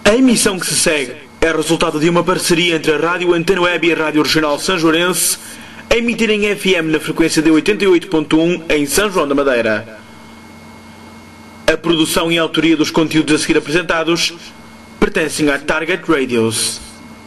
A emissão que se segue é resultado de uma parceria entre a Rádio Antena Web e a Rádio Regional Sanjoarense, a emitir em FM na frequência de 88.1 em São João da Madeira. A produção e a autoria dos conteúdos a seguir apresentados pertencem à Target Radios.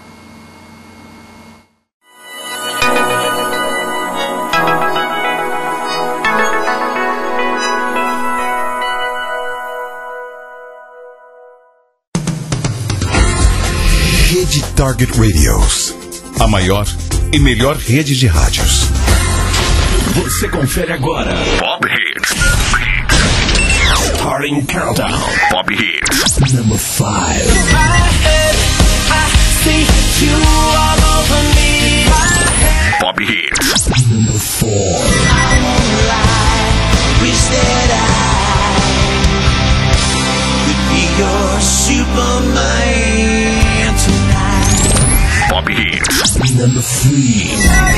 Rede Target Radios, a maior e melhor rede de rádios. Você confere agora Pop Hits. Starting Countdown. Pop Hits. Number 5. Pop Hits. Number 4. Wish that I could be your Superman tonight. Pop Hits. Number 3.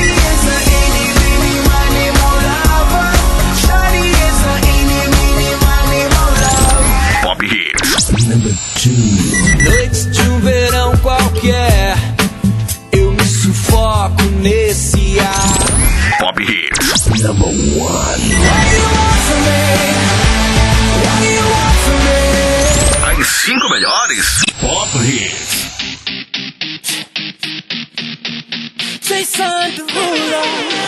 Pop Hits. Number 2. Noites de verão qualquer, eu me sufoco nesse ar. Pop Hits. Number 1. What do you want from me? What do you want from me? As 5 melhores Pop Hits. Jason Derulo.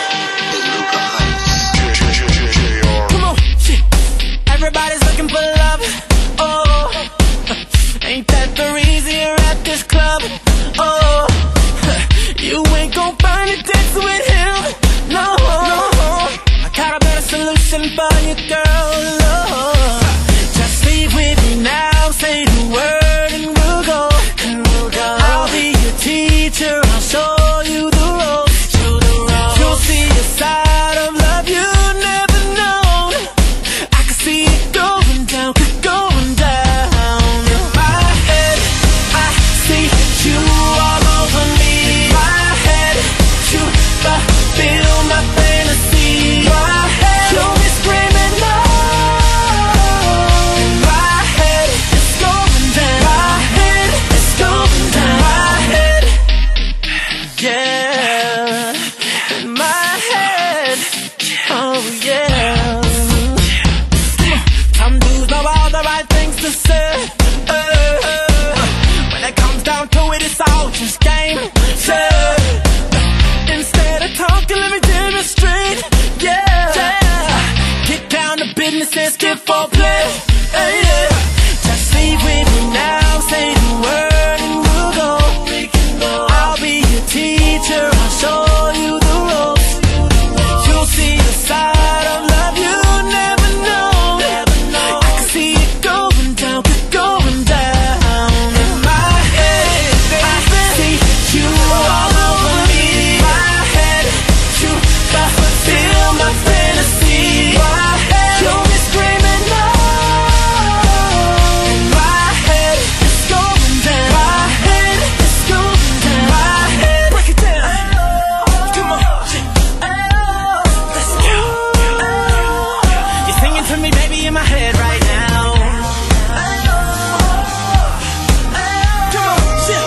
Come on, shit. Everybody's looking for love. Oh, ain't that the reason you're at this club? Oh, you ain't gon' find it dancing with him. No, I got a better solution for you, girl. Oh, just leave with me now. Say the word and we'll go. I'll be your teacher. I'll show you the ropes. You'll see a side of love you never known. I can see it going down, going down. In my head, I see you all over me. My head, you fulfill my fantasy. My head, you'll be screaming no. In my head, it's going down. My head, it's going down. My head, yeah. In my head, oh yeah. Some dudes know all the right things to say. When it comes down to it, it's all just game. Say, instead of talking, let me demonstrate. Yeah. Get down to business and skip for play. Yeah. Just leave with me now. Say the word and we'll go. I'll be your teacher. I'll show you the ropes. You'll see the side of love you never know. I can see it going down, going down. In my head, I see you all over me. My head, you fulfill my fantasy. My head, you'll be screaming no. In my head, it's going down. My head, it's going down. My head, break it down. Come on, let's go. You're singing to me, baby, in my head right now. Come on,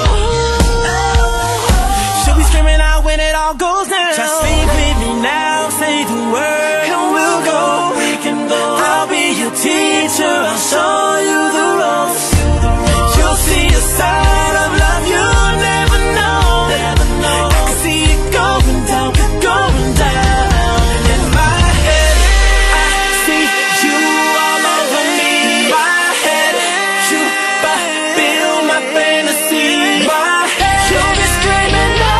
she'll be screaming out when it all goes down. Just leave with me now, say the word and we'll go. I'll be your teacher, I'll show you the ropes. You'll see a side of love you never know. I can see it going down, going down. In my head, I see you all over me. My head, you fulfill my fantasy. My head, you'll be screaming no.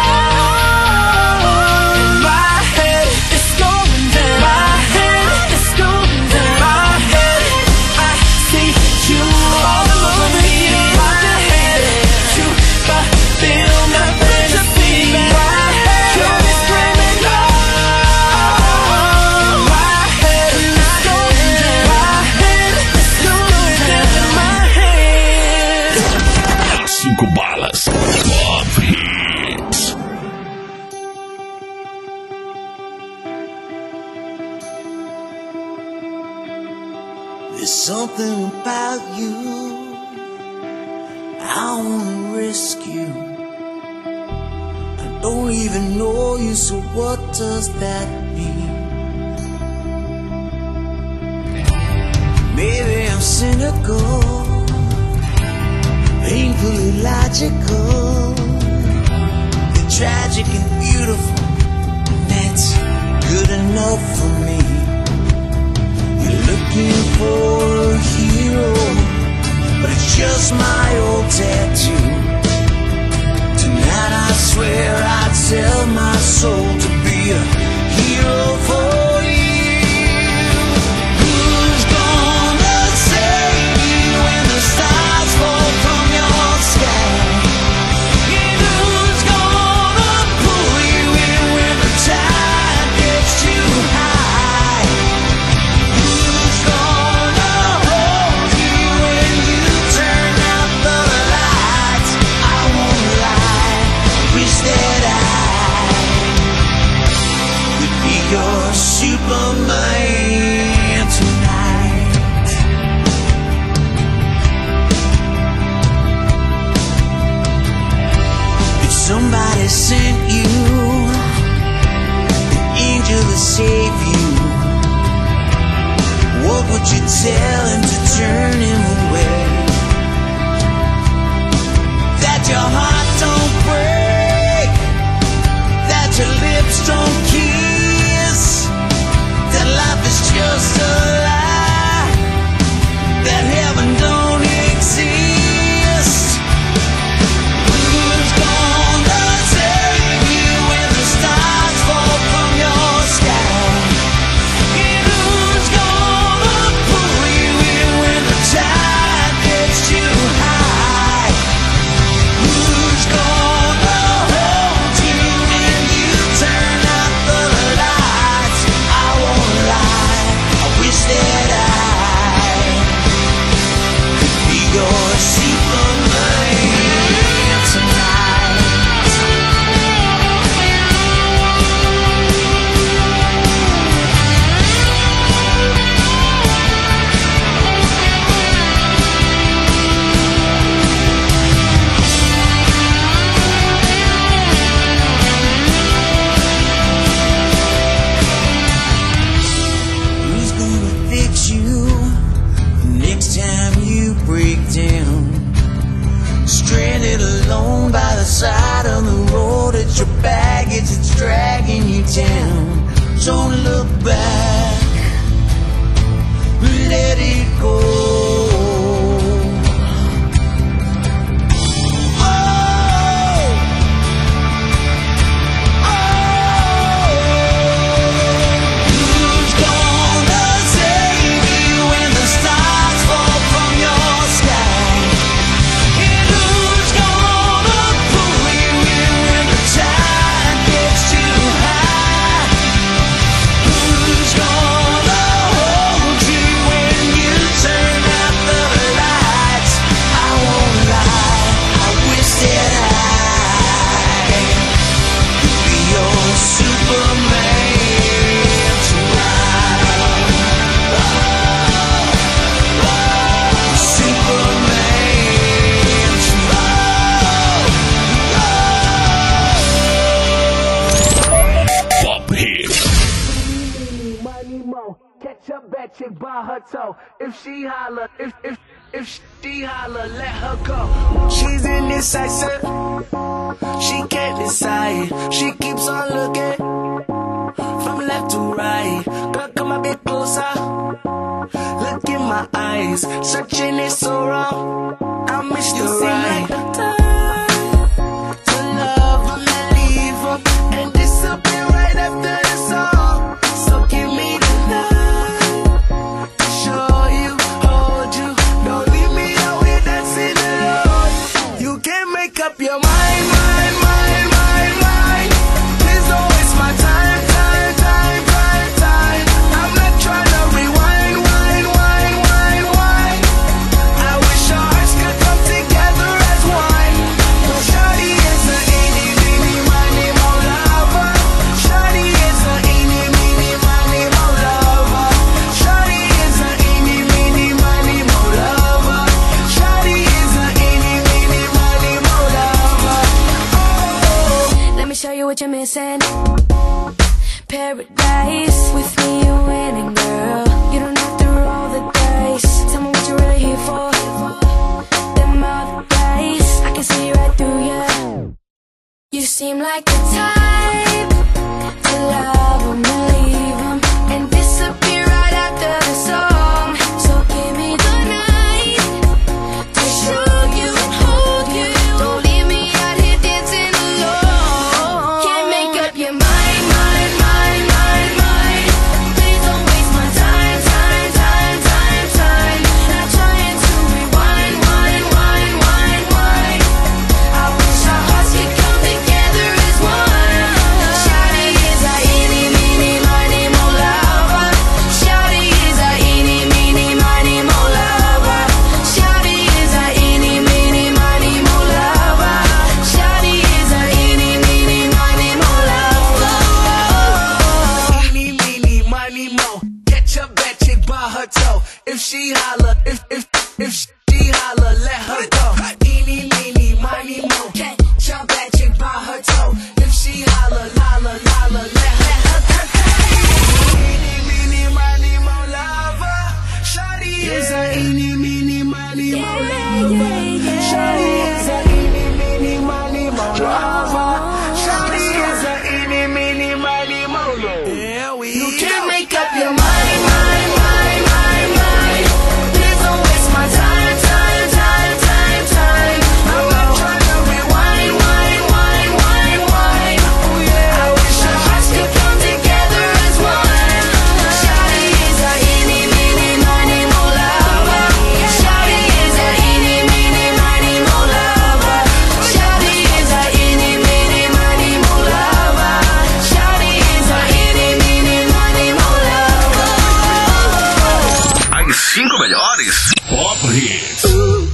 In my head, it's going down. My head, it's going down. My head, I see you all over me. My head, you fulfill my fantasy. My head, you'll be screaming no. My head, it's going down. My head, it's going down. My head. 5 balas. Pop Hits. There's something about you I wanna risk you. I don't even know you, so what does that mean? Maybe I'm cynical, painfully logical. The tragic and beautiful, that's good enough for me. You're looking for a hero, but it's just my old tattoo. Tonight I swear I'd sell my soul to be a hero for you. Who's gonna save you when the stars fall from your sky? And who's gonna pull you in when the tide gets too high? Who's gonna hold you when you turn out the lights? I won't lie, wish that I could be your Superman tonight. If somebody sent you an angel to save you, what would you tell him to turn him away? That your heart don't break, that your lips don't kiss, that life is just a lie, that heaven don't exist. Who's gonna save you when the stars fall from your sky? And who's gonna pull you in when the tide gets too high? Who's gonna hold you when you turn out the lights? I won't lie, I wish that I could be your Superman tonight. Who's gonna fix you next time you break down? Stranded alone by the side of the road, it's your baggage that's dragging you down. Don't look back, let it go. Who's gonna save you when the stars fall from your sky? And who's gonna pull you in when the tide gets too high? Who's gonna hold you when you turn out the lights? I won't lie, I wish that I could be your Superman tonight. Superman tonight. Pop Hit. Money mo, catch a bad chick by her toe. If she holler, if she holler, let her go. She's indecisive, she can't decide. She keeps on looking from left to right. Girl, come a bit closer, look in my eyes. Searching is so wrong, I miss you right. Like the time to love and then leave up and disappear right after the song. So give me the night to show you, hold you. Don't leave me out here dancing alone. You can't make up your mind. Please don't waste my time. I'm not trying to rewind. I wish our hearts could you're missing. Paradise, with me you're winning, girl. You don't have to roll the dice. Tell me what you're really here for. Them other guys, I can see right through you. You seem like the type to love 'em and leave 'em and disappear right after the song. So give me the night to show you and hold you. Don't leave me out here dancing alone. Can't make up your mind. Please don't waste my time. Not trying to rewind. I wish our hearts could come together as one. Shawty is a eeny, meeny, miny, mo lover. Shawty is a eeny, meeny, miny, mo lover. Shawty is a eeny, meeny, miny, mo lover. Shawty is a eeny, meeny, miny, mo lover. Eeny, meeny, miny, mo. Catch a bad chick by her toe. If she holler, if she holler, let her go. Eeny, meeny, miny, mo. Catch a bad chick by her toe. If she holler, let her go. Eeny, meeny, miny, mo lover. Shawty is a eeny, meeny, miny, mo lover. Shawty is a eeny, meeny, miny, mo lover. Shawty is a eeny, meeny, miny, mo lover. You can't make up your mind. Please don't waste my time. I'm not trying to rewind. I wish our hearts could come together as one. Shawty is a eeny, meeny, miny, mo lover. Shawty is a eeny, meeny, miny, mo lover. Shawty is a eeny, meeny, miny, mo lover. Shawty is a eeny, meeny, miny, mo lover. As 5 melhores Pop Hits.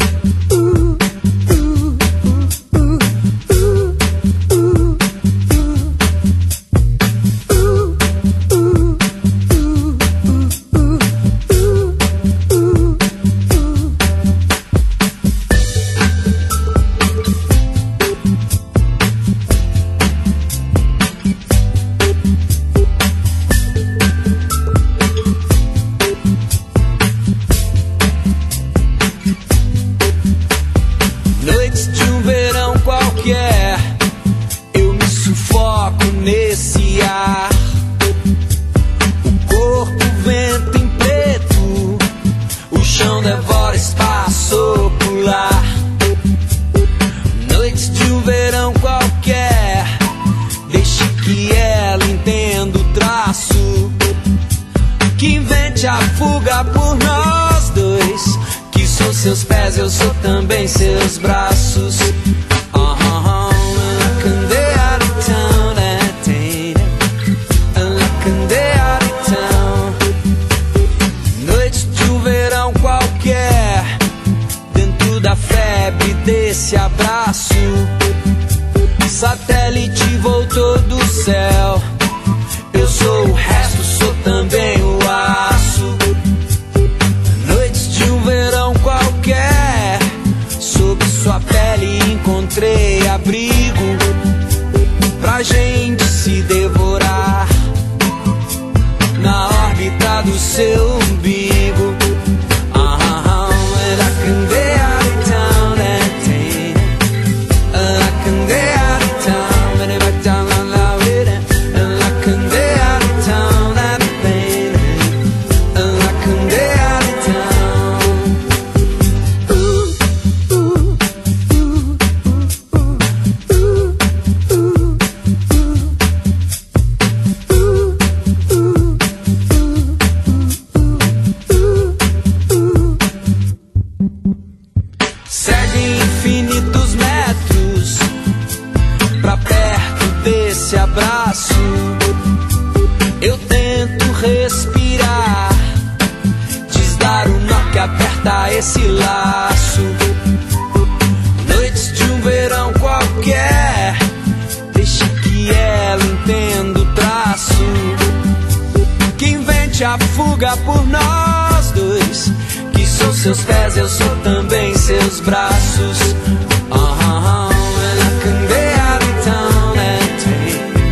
Noites de um verão qualquer, eu me sufoco nesse ar. O corpo vento em preto, o chão devora espaço ocular. Noites de um verão qualquer, deixe que ela entenda o traço, que invente a fuga por nós dois. Que sou seus pés, eu sou também seus braços. Noite de um verão qualquer, dentro da febre desse abraço. Satélite voltou do céu, eu sou o resto, sou também o aço. Noites de um verão qualquer, sob sua pele encontrei abrigo pra gente se devorar na órbita do seu umbigo. Eu tento respirar, desdar o nó que aperta esse laço. Noites de um verão qualquer, deixe que ela entenda o traço, que invente a fuga por nós dois. Que sou seus pés, eu sou também seus braços. And I can be out of town and take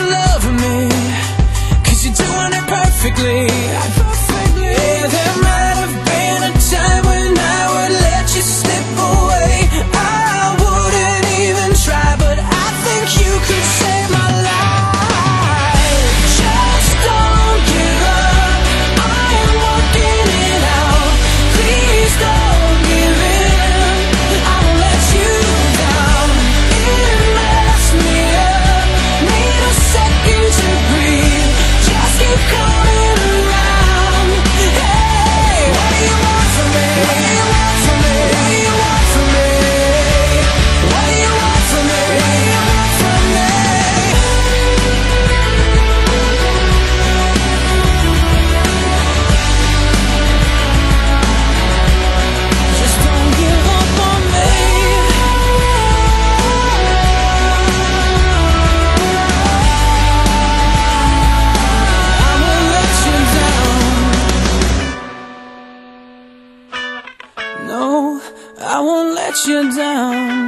love me, 'cause you're doing it perfectly. Yeah, there might have been a time when I would let you slip away. I wouldn't even try, but I think you could save my life. Just don't give up, I am working it out. Please don't give in, I won't let you down. It messed me up, need a second to breathe. Just keep coming around. Hey, what do you want from me? What do you want from me? What do you want from me? What do you want from me? What do you want from me? Just don't give up on me. I won't let you down. No, I won't let you down.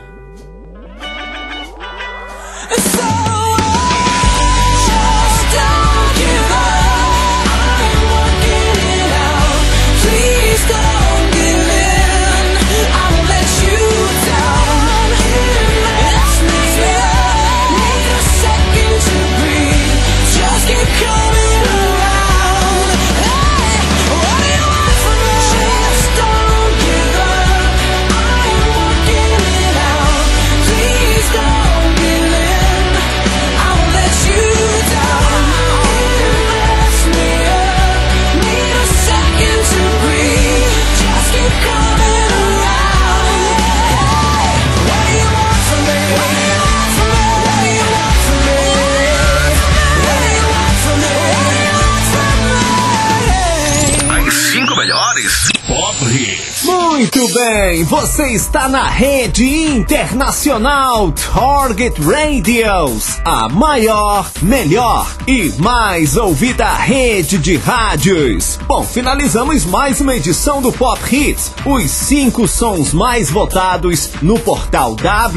So just don't give up, I'm working it out. Please don't give in, I won't let you down. It's me, need a second to breathe. Just keep coming around. Hey, what do you want from me? Just don't give up, I'm working it out. Please don't give in, I won't let you down. It messed me up, need a second to breathe. Just keep coming around. Hey, what do you want from me? What do you want from me? What do you want from me? What do you want from me? What do you want from me? As 5 melhores Pop Hits. Muito bem, você está na rede internacional Target Radios, a maior, melhor e mais ouvida rede de rádios. Bom, finalizamos mais uma edição do Pop Hits, os 5 sons mais votados no portal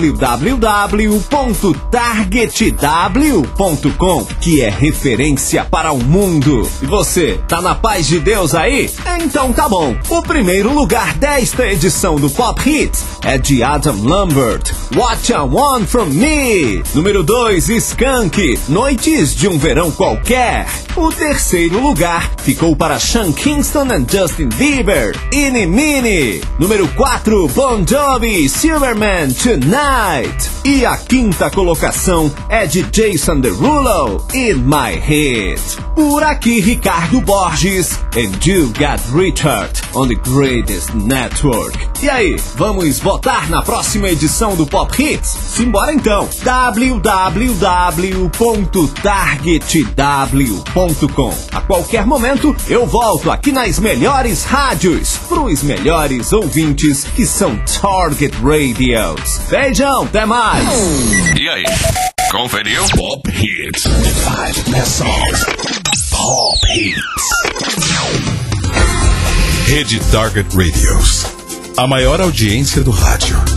www.targetw.com, que é referência para o mundo. E você, tá na paz de Deus aí? Então tá bom. O primeiro lugar desta edição do Pop Hits é de Adam Lambert, What I Want From Me. Número 2, Skank, Noites de um Verão Qualquer. O terceiro lugar ficou para Sean Kingston and Justin Bieber, Eeny Meeny. Número 4, Bon Jovi, Silverman, Tonight. E a quinta colocação é de Jason Derulo, In My Head. Por aqui, Ricardo Borges, and You Got Richard on the Greatest Network. E aí, vamos votar na próxima edição do Pop Hits? Simbora então, www.targetw.com. A qualquer momento eu volto aqui nas melhores rádios, pros melhores ouvintes que são Target Radios. Beijão, até mais! E aí, conferiu? Pop Hits. 5 best songs. Pop Hits. Rede Target Radios. A maior audiência do rádio.